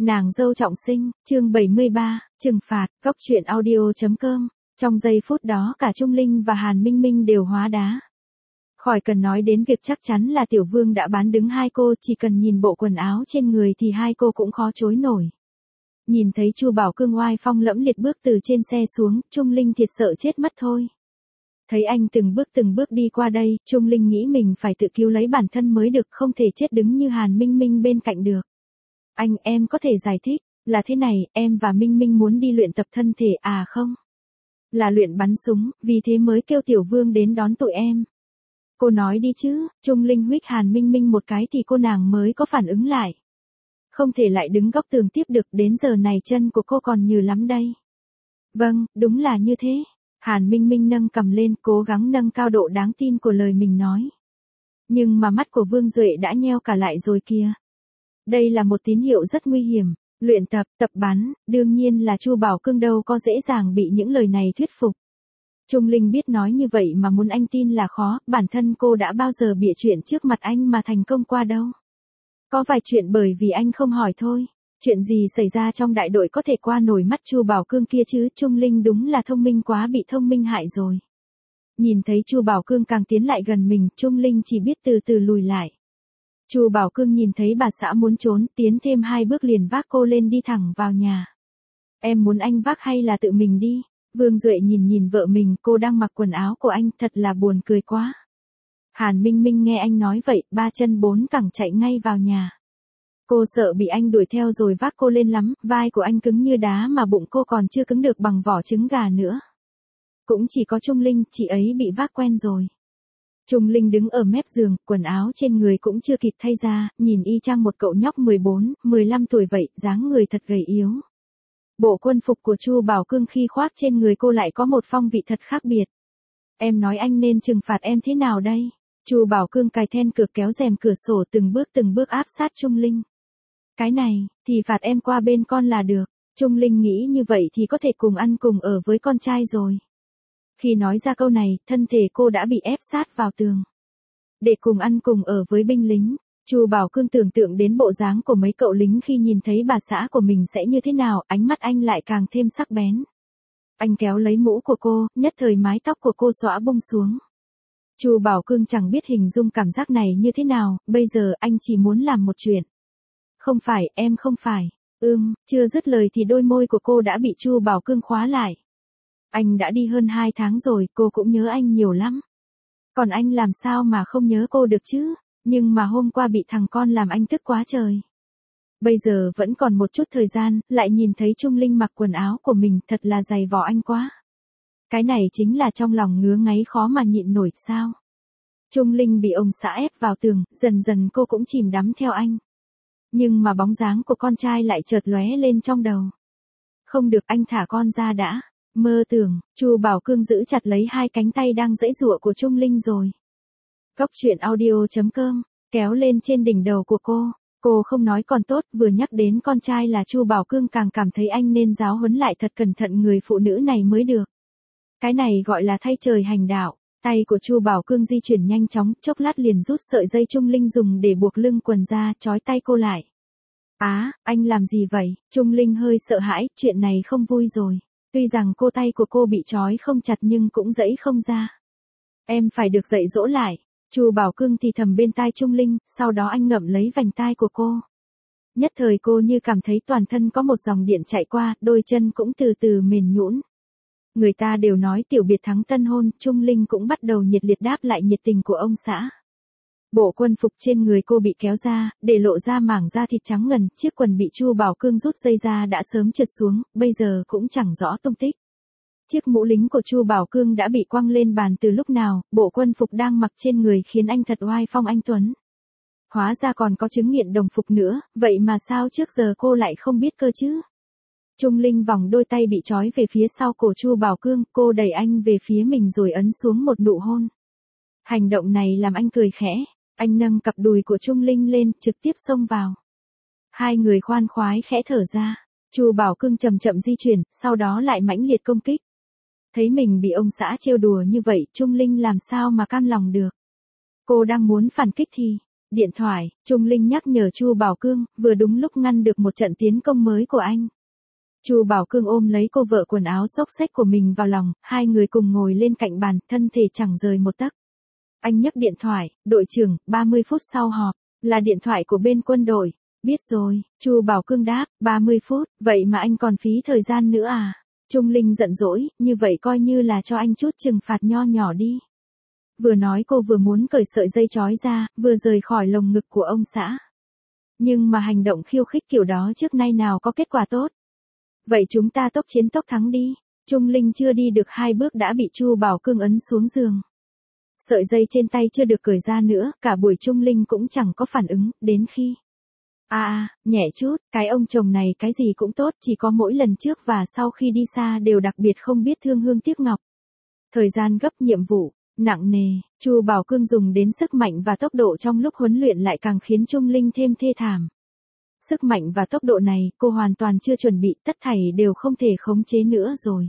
Nàng dâu trọng sinh, chương 73, trừng phạt, góc truyện audio.com. Trong giây phút đó cả Trung Linh và Hàn Minh Minh đều hóa đá. Khỏi cần nói đến việc chắc chắn là Tiểu Vương đã bán đứng hai cô, chỉ cần nhìn bộ quần áo trên người thì hai cô cũng khó chối nổi. Nhìn thấy Chu Bảo Cương oai phong lẫm liệt bước từ trên xe xuống, Trung Linh thiệt sợ chết mất thôi. Thấy anh từng bước đi qua đây, Trung Linh nghĩ mình phải tự cứu lấy bản thân mới được, không thể chết đứng như Hàn Minh Minh bên cạnh được. Anh, em có thể giải thích, là thế này, em và Minh Minh muốn đi luyện tập thân thể à không? Là luyện bắn súng, vì thế mới kêu Tiểu Vương đến đón tụi em. Cô nói đi chứ, Trung Linh huých Hàn Minh Minh một cái thì cô nàng mới có phản ứng lại. Không thể lại đứng góc tường tiếp được, đến giờ này chân của cô còn nhừ lắm đây. Vâng, đúng là như thế. Hàn Minh Minh nâng cằm lên, cố gắng nâng cao độ đáng tin của lời mình nói. Nhưng mà mắt của Vương Duệ đã nheo cả lại rồi kìa. Đây là một tín hiệu rất nguy hiểm. Luyện tập bắn, đương nhiên là Chu Bảo Cương đâu có dễ dàng bị những lời này thuyết phục. Trung Linh biết nói như vậy mà muốn anh tin là khó, bản thân cô đã bao giờ bịa chuyện trước mặt anh mà thành công qua đâu. Có vài chuyện bởi vì anh không hỏi thôi. Chuyện gì xảy ra trong đại đội có thể qua nổi mắt Chu Bảo Cương kia chứ, Trung Linh đúng là thông minh quá, bị thông minh hại rồi. Nhìn thấy Chu Bảo Cương càng tiến lại gần mình, Trung Linh chỉ biết từ từ lùi lại. Chu Bảo Cương nhìn thấy bà xã muốn trốn, tiến thêm 2 bước liền vác cô lên đi thẳng vào nhà. Em muốn anh vác hay là tự mình đi? Vương Duệ nhìn vợ mình, cô đang mặc quần áo của anh, thật là buồn cười quá. Hàn Minh Minh nghe anh nói vậy, 3 chân 4 cẳng chạy ngay vào nhà. Cô sợ bị anh đuổi theo rồi vác cô lên lắm, vai của anh cứng như đá mà bụng cô còn chưa cứng được bằng vỏ trứng gà nữa. Cũng chỉ có Trung Linh, chị ấy bị vác quen rồi. Trung Linh đứng ở mép giường, quần áo trên người cũng chưa kịp thay ra, nhìn y chang một cậu nhóc 14, 15 tuổi vậy, dáng người thật gầy yếu. Bộ quân phục của Chu Bảo Cương khi khoác trên người cô lại có một phong vị thật khác biệt. Em nói anh nên trừng phạt em thế nào đây? Chu Bảo Cương cài then cửa, kéo rèm cửa sổ, từng bước áp sát Trung Linh. Cái này, thì phạt em qua bên con là được. Trung Linh nghĩ như vậy thì có thể cùng ăn cùng ở với con trai rồi. Khi nói ra câu này, thân thể cô đã bị ép sát vào tường. Để cùng ăn cùng ở với binh lính, Chu Bảo Cương tưởng tượng đến bộ dáng của mấy cậu lính khi nhìn thấy bà xã của mình sẽ như thế nào, ánh mắt anh lại càng thêm sắc bén. Anh kéo lấy mũ của cô, nhất thời mái tóc của cô xõa bung xuống. Chu Bảo Cương chẳng biết hình dung cảm giác này như thế nào, bây giờ anh chỉ muốn làm một chuyện. Không phải, em không phải. Chưa dứt lời thì đôi môi của cô đã bị Chu Bảo Cương khóa lại. Anh đã đi hơn 2 tháng rồi, cô cũng nhớ anh nhiều lắm. Còn anh làm sao mà không nhớ cô được chứ, nhưng mà hôm qua bị thằng con làm anh tức quá trời. Bây giờ vẫn còn một chút thời gian, lại nhìn thấy Trung Linh mặc quần áo của mình, thật là dày vò anh quá. Cái này chính là trong lòng ngứa ngáy khó mà nhịn nổi sao. Trung Linh bị ông xã ép vào tường, dần dần cô cũng chìm đắm theo anh. Nhưng mà bóng dáng của con trai lại chợt lóe lên trong đầu. Không được, anh thả con ra đã. Mơ tưởng, Chu Bảo Cương giữ chặt lấy 2 cánh tay đang giãy giụa của Trung Linh rồi. Góc truyện audio.com, kéo lên trên đỉnh đầu của cô. Cô không nói còn tốt, vừa nhắc đến con trai là Chu Bảo Cương càng cảm thấy anh nên giáo huấn lại thật cẩn thận người phụ nữ này mới được. Cái này gọi là thay trời hành đạo. Tay của Chu Bảo Cương di chuyển nhanh chóng, chốc lát liền rút sợi dây Trung Linh dùng để buộc lưng quần ra, trói tay cô lại. Anh làm gì vậy? Trung Linh hơi sợ hãi, chuyện này không vui rồi. Tuy rằng tay của cô bị trói không chặt nhưng cũng giãy không ra. Em phải được dạy dỗ lại. Chu Bảo Cương thì thầm bên tai Trung Linh, sau đó anh ngậm lấy vành tai của cô. Nhất thời cô như cảm thấy toàn thân có một dòng điện chạy qua, đôi chân cũng từ từ mềm nhũn. Người ta đều nói tiểu biệt thắng tân hôn, Trung Linh cũng bắt đầu nhiệt liệt đáp lại nhiệt tình của ông xã. Bộ quân phục trên người cô bị kéo ra, để lộ ra mảng da thịt trắng ngần, chiếc quần bị Chu Bảo Cương rút dây ra đã sớm trượt xuống, bây giờ cũng chẳng rõ tung tích. Chiếc mũ lính của Chu Bảo Cương đã bị quăng lên bàn từ lúc nào, bộ quân phục đang mặc trên người khiến anh thật oai phong anh tuấn. Hóa ra còn có chứng nghiện đồng phục nữa, vậy mà sao trước giờ cô lại không biết cơ chứ? Trung Linh vòng đôi tay bị trói về phía sau cổ Chu Bảo Cương, cô đẩy anh về phía mình rồi ấn xuống một nụ hôn. Hành động này làm anh cười khẽ, anh nâng cặp đùi của Trung Linh lên, trực tiếp xông vào. Hai người khoan khoái khẽ thở ra, Chu Bảo Cương chậm chậm di chuyển, sau đó lại mãnh liệt công kích. Thấy mình bị ông xã trêu đùa như vậy, Trung Linh làm sao mà cam lòng được. Cô đang muốn phản kích thì, Điện thoại, Trung Linh nhắc nhở Chu Bảo Cương, vừa đúng lúc ngăn được một trận tiến công mới của anh. Chu Bảo Cương ôm lấy cô vợ quần áo xốc xếch của mình vào lòng, hai người cùng ngồi lên cạnh bàn, thân thể chẳng rời một tấc. Anh nhấc điện thoại, đội trưởng, 30 phút sau họp, là điện thoại của bên quân đội. Biết rồi, Chu Bảo Cương đáp, 30 phút, vậy mà anh còn phí thời gian nữa à? Trung Linh giận dỗi, như vậy coi như là cho anh chút trừng phạt nho nhỏ đi. Vừa nói cô vừa muốn cởi sợi dây trói ra, vừa rời khỏi lồng ngực của ông xã. Nhưng mà hành động khiêu khích kiểu đó trước nay nào có kết quả tốt. Vậy chúng ta tốc chiến tốc thắng đi. Trung Linh chưa đi được 2 bước đã bị Chu Bảo Cương ấn xuống giường. Sợi dây trên tay chưa được cởi ra nữa, cả buổi Trung Linh cũng chẳng có phản ứng, đến khi nhẹ chút, cái ông chồng này cái gì cũng tốt, chỉ có mỗi lần trước và sau khi đi xa đều đặc biệt không biết thương hương tiếc ngọc. Thời gian gấp, nhiệm vụ nặng nề, Chu Bảo Cương dùng đến sức mạnh và tốc độ trong lúc huấn luyện lại càng khiến Trung Linh thêm thê thảm. Sức mạnh và tốc độ này, cô hoàn toàn chưa chuẩn bị, tất thảy đều không thể khống chế nữa rồi.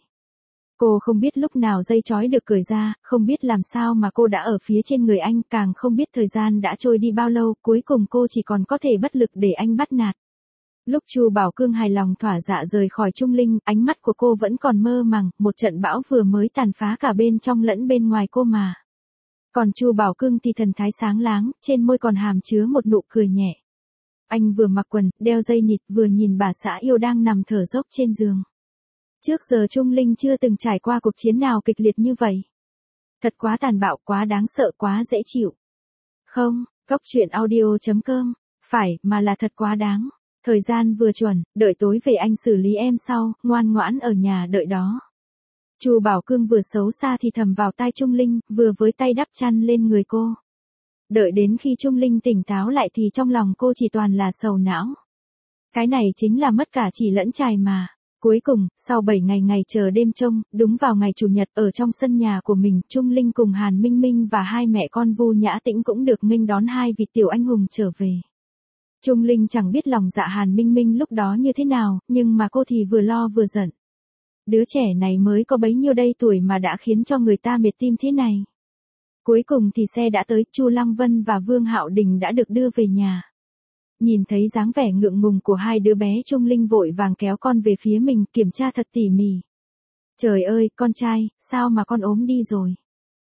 Cô không biết lúc nào dây trói được cởi ra, không biết làm sao mà cô đã ở phía trên người anh, càng không biết thời gian đã trôi đi bao lâu, cuối cùng cô chỉ còn có thể bất lực để anh bắt nạt. Lúc Chu Bảo Cương hài lòng thỏa dạ rời khỏi Trung Linh, ánh mắt của cô vẫn còn mơ màng, một trận bão vừa mới tàn phá cả bên trong lẫn bên ngoài cô mà. Còn Chu Bảo Cương thì thần thái sáng láng, trên môi còn hàm chứa một nụ cười nhẹ. Anh vừa mặc quần, đeo dây nịt, vừa nhìn bà xã yêu đang nằm thở dốc trên giường. Trước giờ Trung Linh chưa từng trải qua cuộc chiến nào kịch liệt như vậy. Thật quá tàn bạo, quá đáng sợ, quá dễ chịu. Không, coctruyện.audio.com, phải, mà là thật quá đáng. Thời gian vừa chuẩn, đợi tối về anh xử lý em sau, ngoan ngoãn ở nhà đợi đó. Chu Bảo Cương vừa xấu xa thì thầm vào tai Trung Linh, vừa với tay đắp chăn lên người cô. Đợi đến khi Trung Linh tỉnh táo lại thì trong lòng cô chỉ toàn là sầu não. Cái này chính là mất cả chỉ lẫn chài mà. Cuối cùng, sau 7 ngày chờ đêm trông, đúng vào ngày Chủ nhật ở trong sân nhà của mình, Trung Linh cùng Hàn Minh Minh và hai mẹ con Vu Nhã Tĩnh cũng được nghênh đón hai vị tiểu anh hùng trở về. Trung Linh chẳng biết lòng dạ Hàn Minh Minh lúc đó như thế nào, nhưng mà cô thì vừa lo vừa giận. Đứa trẻ này mới có bấy nhiêu đây tuổi mà đã khiến cho người ta mệt tim thế này. Cuối cùng thì xe đã tới, Chu Lăng Vân và Vương Hạo Đình đã được đưa về nhà. Nhìn thấy dáng vẻ ngượng ngùng của hai đứa bé, Trung Linh vội vàng kéo con về phía mình, kiểm tra thật tỉ mỉ. Trời ơi, con trai, sao mà con ốm đi rồi?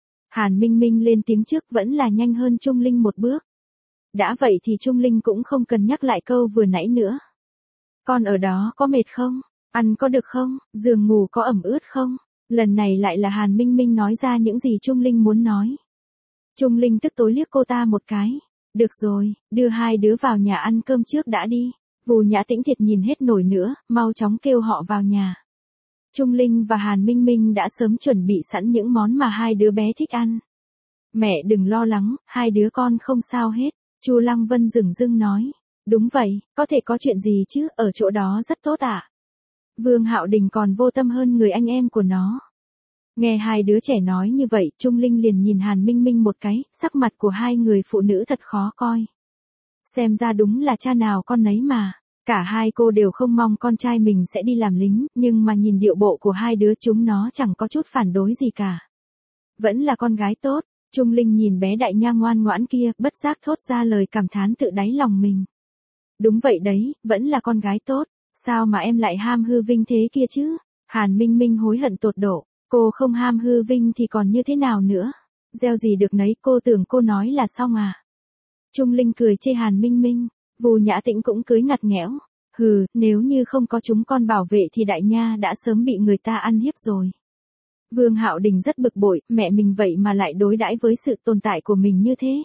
Hàn Minh Minh lên tiếng trước, vẫn là nhanh hơn Trung Linh một bước. Đã vậy thì Trung Linh cũng không cần nhắc lại câu vừa nãy nữa. Con ở đó có mệt không? Ăn có được không? Giường ngủ có ẩm ướt không? Lần này lại là Hàn Minh Minh nói ra những gì Trung Linh muốn nói. Trung Linh tức tối liếc cô ta một cái. Được rồi, đưa hai đứa vào nhà ăn cơm trước đã đi. Vu Nhã Tĩnh thiệt nhìn hết nổi nữa, mau chóng kêu họ vào nhà. Trung Linh và Hàn Minh Minh đã sớm chuẩn bị sẵn những món mà hai đứa bé thích ăn. Mẹ đừng lo lắng, hai đứa con không sao hết. Chu Lăng Vân dửng dưng nói. Đúng vậy, có thể có chuyện gì chứ, ở chỗ đó rất tốt ạ. Vương Hạo Đình còn vô tâm hơn người anh em của nó. Nghe hai đứa trẻ nói như vậy, Trung Linh liền nhìn Hàn Minh Minh một cái, sắc mặt của hai người phụ nữ thật khó coi. Xem ra đúng là cha nào con nấy mà. Cả hai cô đều không mong con trai mình sẽ đi làm lính, nhưng mà nhìn điệu bộ của hai đứa chúng nó chẳng có chút phản đối gì cả. Vẫn là con gái tốt. Trung Linh nhìn bé đại nha ngoan ngoãn kia, bất giác thốt ra lời cảm thán tự đáy lòng mình. Đúng vậy đấy, vẫn là con gái tốt. Sao mà em lại ham hư vinh thế kia chứ? Hàn Minh Minh hối hận tột độ. Cô không ham hư vinh thì còn như thế nào nữa? Gieo gì được nấy, cô tưởng cô nói là xong à? Trung Linh cười chê Hàn Minh Minh. Vu Nhã Tĩnh cũng cười ngặt nghẽo. Hừ, nếu như không có chúng con bảo vệ thì đại nha đã sớm bị người ta ăn hiếp rồi. Vương Hạo Đình rất bực bội, mẹ mình vậy mà lại đối đãi với sự tồn tại của mình như thế.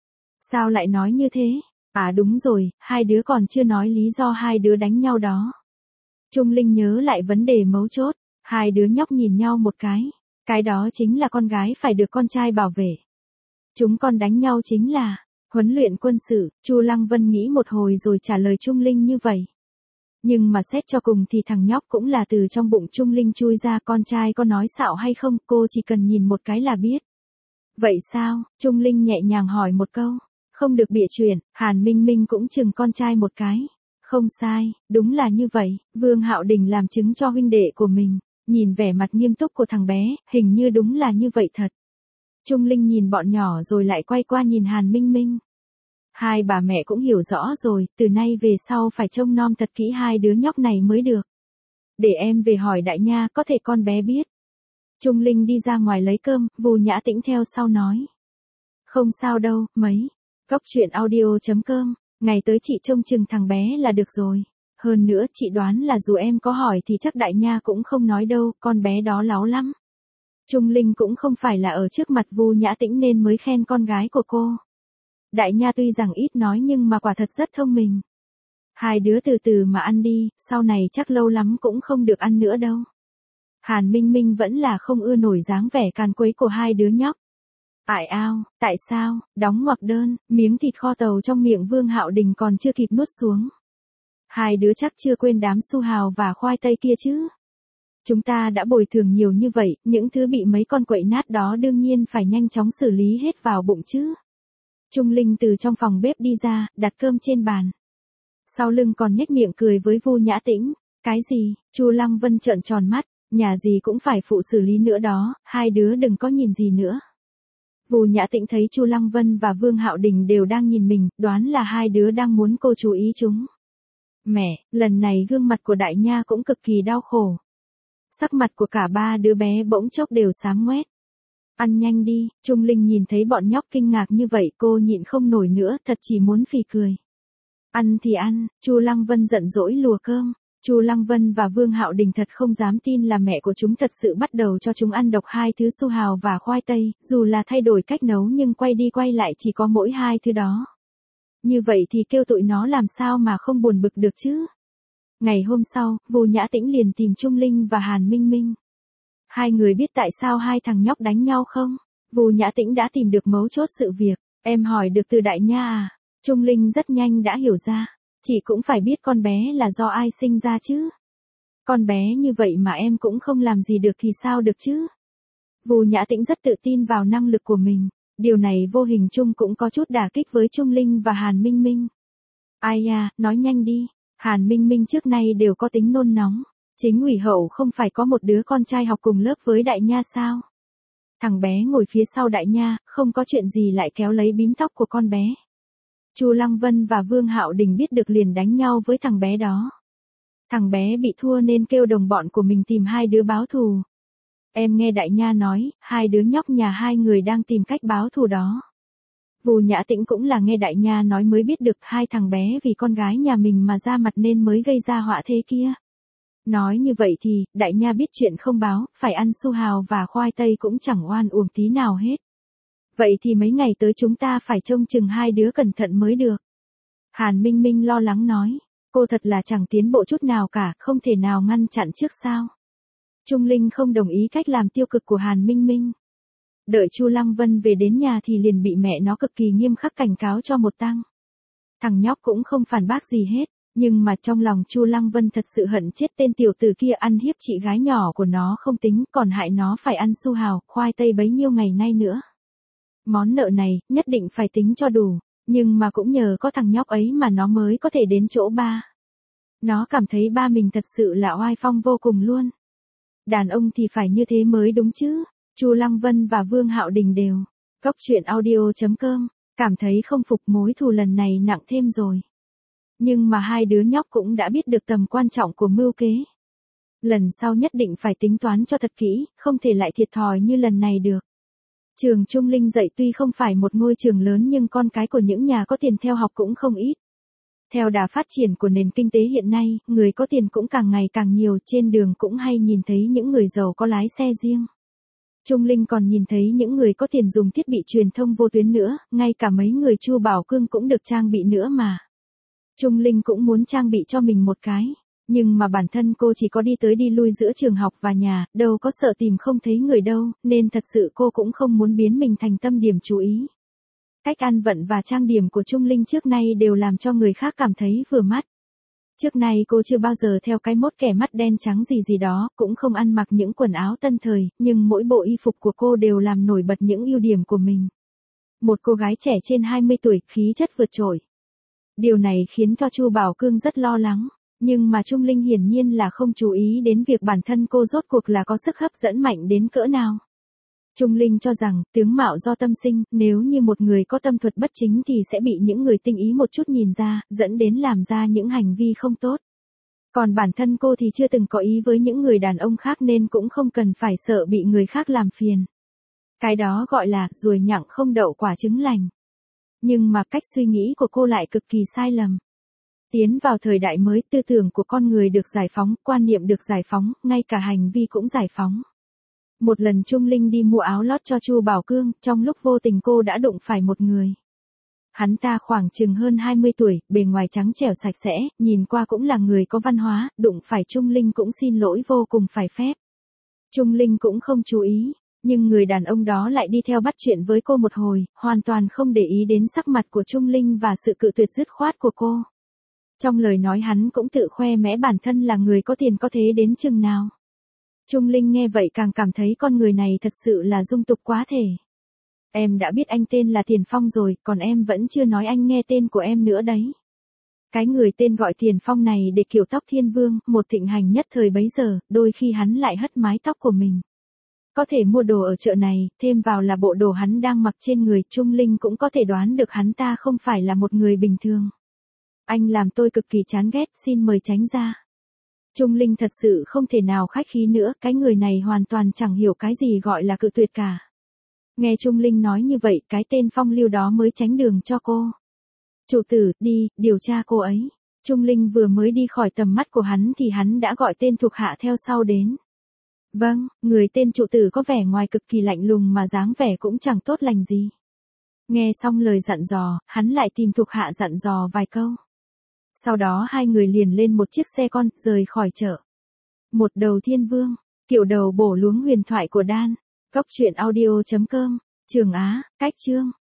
Sao lại nói như thế? À đúng rồi, hai đứa còn chưa nói lý do hai đứa đánh nhau đó. Trung Linh nhớ lại vấn đề mấu chốt, hai đứa nhóc nhìn nhau một cái đó chính là con gái phải được con trai bảo vệ. Chúng con đánh nhau chính là huấn luyện quân sự. Chu Lăng Vân nghĩ một hồi rồi trả lời Trung Linh như vậy. Nhưng mà xét cho cùng thì thằng nhóc cũng là từ trong bụng Trung Linh chui ra, con trai có nói xạo hay không, cô chỉ cần nhìn một cái là biết. Vậy sao? Trung Linh nhẹ nhàng hỏi một câu. Không được bịa chuyện. Hàn Minh Minh cũng chừng con trai một cái. Không sai, đúng là như vậy. Vương Hạo Đình làm chứng cho huynh đệ của mình. Nhìn vẻ mặt nghiêm túc của thằng bé, hình như đúng là như vậy thật. Trung Linh nhìn bọn nhỏ rồi lại quay qua nhìn Hàn Minh Minh. Hai bà mẹ cũng hiểu rõ rồi, từ nay về sau phải trông nom thật kỹ hai đứa nhóc này mới được. Để em về hỏi Đại Nha, có thể con bé biết. Trung Linh đi ra ngoài lấy cơm, Vù Nhã Tĩnh theo sau nói. Không sao đâu, mấy. Góc chuyện audio.com, ngày tới chị trông chừng thằng bé là được rồi. Hơn nữa chị đoán là dù em có hỏi thì chắc Đại Nha cũng không nói đâu, con bé đó láo lắm. Trung Linh cũng không phải là ở trước mặt Vù Nhã Tĩnh nên mới khen con gái của cô. Đại Nha tuy rằng ít nói nhưng mà quả thật rất thông minh. Hai đứa từ từ mà ăn đi, sau này chắc lâu lắm cũng không được ăn nữa đâu. Hàn Minh Minh vẫn là không ưa nổi dáng vẻ càn quấy của hai đứa nhóc. Ải ao, tại sao, đóng ngoặc đơn, miếng thịt kho tàu trong miệng Vương Hạo Đình còn chưa kịp nuốt xuống. Hai đứa chắc chưa quên đám su hào và khoai tây kia chứ. Chúng ta đã bồi thường nhiều như vậy, những thứ bị mấy con quậy nát đó đương nhiên phải nhanh chóng xử lý hết vào bụng chứ. Trung Linh từ trong phòng bếp đi ra, đặt cơm trên bàn. Sau lưng còn nhếch miệng cười với Vù Nhã Tĩnh. Cái gì? Chu Lăng Vân trợn tròn mắt, nhà gì cũng phải phụ xử lý nữa đó, hai đứa đừng có nhìn gì nữa. Vù Nhã Tĩnh thấy Chu Lăng Vân và Vương Hạo Đình đều đang nhìn mình, đoán là hai đứa đang muốn cô chú ý chúng. Mẹ, lần này gương mặt của Đại Nha cũng cực kỳ đau khổ. Sắc mặt của cả ba đứa bé bỗng chốc đều xám ngoét. Ăn nhanh đi, Trung Linh nhìn thấy bọn nhóc kinh ngạc như vậy cô nhịn không nổi nữa, thật chỉ muốn phì cười. Ăn thì ăn, Chu Lăng Vân giận dỗi lùa cơm. Chu Lăng Vân và Vương Hạo Đình thật không dám tin là mẹ của chúng thật sự bắt đầu cho chúng ăn độc hai thứ su hào và khoai tây, dù là thay đổi cách nấu nhưng quay đi quay lại chỉ có mỗi hai thứ đó. Như vậy thì kêu tụi nó làm sao mà không buồn bực được chứ. Ngày hôm sau, Vù Nhã Tĩnh liền tìm Trung Linh và Hàn Minh Minh. Hai người biết tại sao hai thằng nhóc đánh nhau không? Vù Nhã Tĩnh đã tìm được mấu chốt sự việc. Em hỏi được từ Đại Nha à? Trung Linh rất nhanh đã hiểu ra. Chị cũng phải biết con bé là do ai sinh ra chứ. Con bé như vậy mà em cũng không làm gì được thì sao được chứ. Vù Nhã Tĩnh rất tự tin vào năng lực của mình. Điều này vô hình chung cũng có chút đả kích với Trung Linh và Hàn Minh Minh. Ai à, nói nhanh đi. Hàn Minh Minh trước nay đều có tính nôn nóng. Chính ủy hậu không phải có một đứa con trai học cùng lớp với Đại Nha sao? Thằng bé ngồi phía sau Đại Nha, không có chuyện gì lại kéo lấy bím tóc của con bé. Chu Lăng Vân và Vương Hạo Đình biết được liền đánh nhau với thằng bé đó. Thằng bé bị thua nên kêu đồng bọn của mình tìm hai đứa báo thù. Em nghe Đại Nha nói, hai đứa nhóc nhà hai người đang tìm cách báo thù đó. Vù Nhã Tĩnh cũng là nghe Đại Nha nói mới biết được hai thằng bé vì con gái nhà mình mà ra mặt nên mới gây ra họa thế kia. Nói như vậy thì, Đại Nha biết chuyện không báo, phải ăn su hào và khoai tây cũng chẳng oan uổng tí nào hết. Vậy thì mấy ngày tới chúng ta phải trông chừng hai đứa cẩn thận mới được. Hàn Minh Minh lo lắng nói, cô thật là chẳng tiến bộ chút nào cả, không thể nào ngăn chặn trước sao. Trung Linh không đồng ý cách làm tiêu cực của Hàn Minh Minh. Đợi Chu Lăng Vân về đến nhà thì liền bị mẹ nó cực kỳ nghiêm khắc cảnh cáo cho một tăng. Thằng nhóc cũng không phản bác gì hết, nhưng mà trong lòng Chu Lăng Vân thật sự hận chết tên tiểu tử kia ăn hiếp chị gái nhỏ của nó không tính, còn hại nó phải ăn su hào, khoai tây bấy nhiêu ngày nay nữa. Món nợ này, nhất định phải tính cho đủ, nhưng mà cũng nhờ có thằng nhóc ấy mà nó mới có thể đến chỗ ba. Nó cảm thấy ba mình thật sự là oai phong vô cùng luôn. Đàn ông thì phải như thế mới đúng chứ. Chu Lăng Vân và Vương Hạo Đình đều. Góc chuyện audio.com, cảm thấy không phục mối thù lần này nặng thêm rồi. Nhưng mà hai đứa nhóc cũng đã biết được tầm quan trọng của mưu kế. Lần sau nhất định phải tính toán cho thật kỹ, không thể lại thiệt thòi như lần này được. Trường Trung Linh dạy tuy không phải một ngôi trường lớn nhưng con cái của những nhà có tiền theo học cũng không ít. Theo đà phát triển của nền kinh tế hiện nay, người có tiền cũng càng ngày càng nhiều, trên đường cũng hay nhìn thấy những người giàu có lái xe riêng. Trung Linh còn nhìn thấy những người có tiền dùng thiết bị truyền thông vô tuyến nữa, ngay cả mấy người Chu Bảo Cương cũng được trang bị nữa mà. Trung Linh cũng muốn trang bị cho mình một cái, nhưng mà bản thân cô chỉ có đi tới đi lui giữa trường học và nhà, đâu có sợ tìm không thấy người đâu, nên thật sự cô cũng không muốn biến mình thành tâm điểm chú ý. Cách ăn vận và trang điểm của Trung Linh trước nay đều làm cho người khác cảm thấy vừa mắt. Trước nay cô chưa bao giờ theo cái mốt kẻ mắt đen trắng gì đó, cũng không ăn mặc những quần áo tân thời, nhưng mỗi bộ y phục của cô đều làm nổi bật những ưu điểm của mình. Một cô gái trẻ trên 20 tuổi, khí chất vượt trội. Điều này khiến cho Chu Bảo Cương rất lo lắng, nhưng mà Trung Linh hiển nhiên là không chú ý đến việc bản thân cô rốt cuộc là có sức hấp dẫn mạnh đến cỡ nào. Trung Linh cho rằng, tướng mạo do tâm sinh, nếu như một người có tâm thuật bất chính thì sẽ bị những người tinh ý một chút nhìn ra, dẫn đến làm ra những hành vi không tốt. Còn bản thân cô thì chưa từng có ý với những người đàn ông khác nên cũng không cần phải sợ bị người khác làm phiền. Cái đó gọi là, ruồi nhặng không đậu quả trứng lành. Nhưng mà cách suy nghĩ của cô lại cực kỳ sai lầm. Tiến vào thời đại mới, tư tưởng của con người được giải phóng, quan niệm được giải phóng, ngay cả hành vi cũng giải phóng. Một lần Trung Linh đi mua áo lót cho Chu Bảo Cương, trong lúc vô tình cô đã đụng phải một người. Hắn ta khoảng chừng hơn 20 tuổi, bề ngoài trắng trẻo sạch sẽ, nhìn qua cũng là người có văn hóa, đụng phải Trung Linh cũng xin lỗi vô cùng phải phép. Trung Linh cũng không chú ý, nhưng người đàn ông đó lại đi theo bắt chuyện với cô một hồi, hoàn toàn không để ý đến sắc mặt của Trung Linh và sự cự tuyệt dứt khoát của cô. Trong lời nói hắn cũng tự khoe mẽ bản thân là người có tiền có thế đến chừng nào. Trung Linh nghe vậy càng cảm thấy con người này thật sự là dung tục quá thể. Em đã biết anh tên là Tiền Phong rồi, còn em vẫn chưa nói anh nghe tên của em nữa đấy. Cái người tên gọi Tiền Phong này để kiểu tóc thiên vương, một thịnh hành nhất thời bấy giờ, đôi khi hắn lại hất mái tóc của mình. Có thể mua đồ ở chợ này, thêm vào là bộ đồ hắn đang mặc trên người, Trung Linh cũng có thể đoán được hắn ta không phải là một người bình thường. Anh làm tôi cực kỳ chán ghét, xin mời tránh ra. Trung Linh thật sự không thể nào khách khí nữa, cái người này hoàn toàn chẳng hiểu cái gì gọi là cự tuyệt cả. Nghe Trung Linh nói như vậy, cái tên Phong Lưu đó mới tránh đường cho cô. Chủ tử, đi, điều tra cô ấy. Trung Linh vừa mới đi khỏi tầm mắt của hắn thì hắn đã gọi tên thuộc hạ theo sau đến. Vâng, người tên trụ tử có vẻ ngoài cực kỳ lạnh lùng mà dáng vẻ cũng chẳng tốt lành gì. Nghe xong lời dặn dò, hắn lại tìm thuộc hạ dặn dò vài câu. Sau đó hai người liền lên một chiếc xe con, rời khỏi chợ. Một đầu thiên vương, kiểu đầu bổ luống huyền thoại của Đan. Cốc truyện audio.com, Trường Á, Cách Chương.